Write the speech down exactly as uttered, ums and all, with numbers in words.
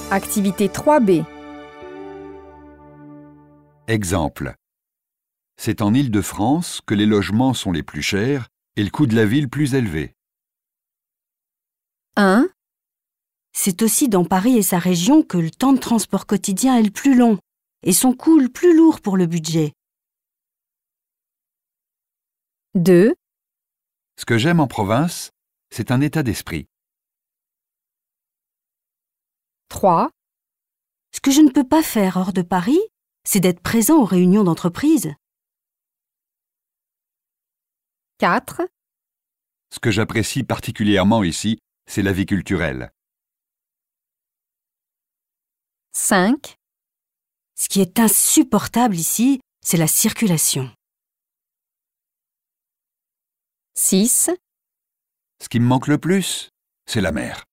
Activité trois B. Exemple. C'est en Île-de-France que les logements sont les plus chers et le coût de la ville plus élevé. un. C'est aussi dans Paris et sa région que le temps de transport quotidien est le plus long et son coût le plus lourd pour le budget. deux. Ce que j'aime en province, c'est un état d'esprit. trois. Ce que je ne peux pas faire hors de Paris, c'est d'être présent aux réunions d'entreprise. quatre. Ce que j'apprécie particulièrement ici, c'est la vie culturelle. cinq. Ce qui est insupportable ici, c'est la circulation. six. Ce qui me manque le plus, c'est la mer.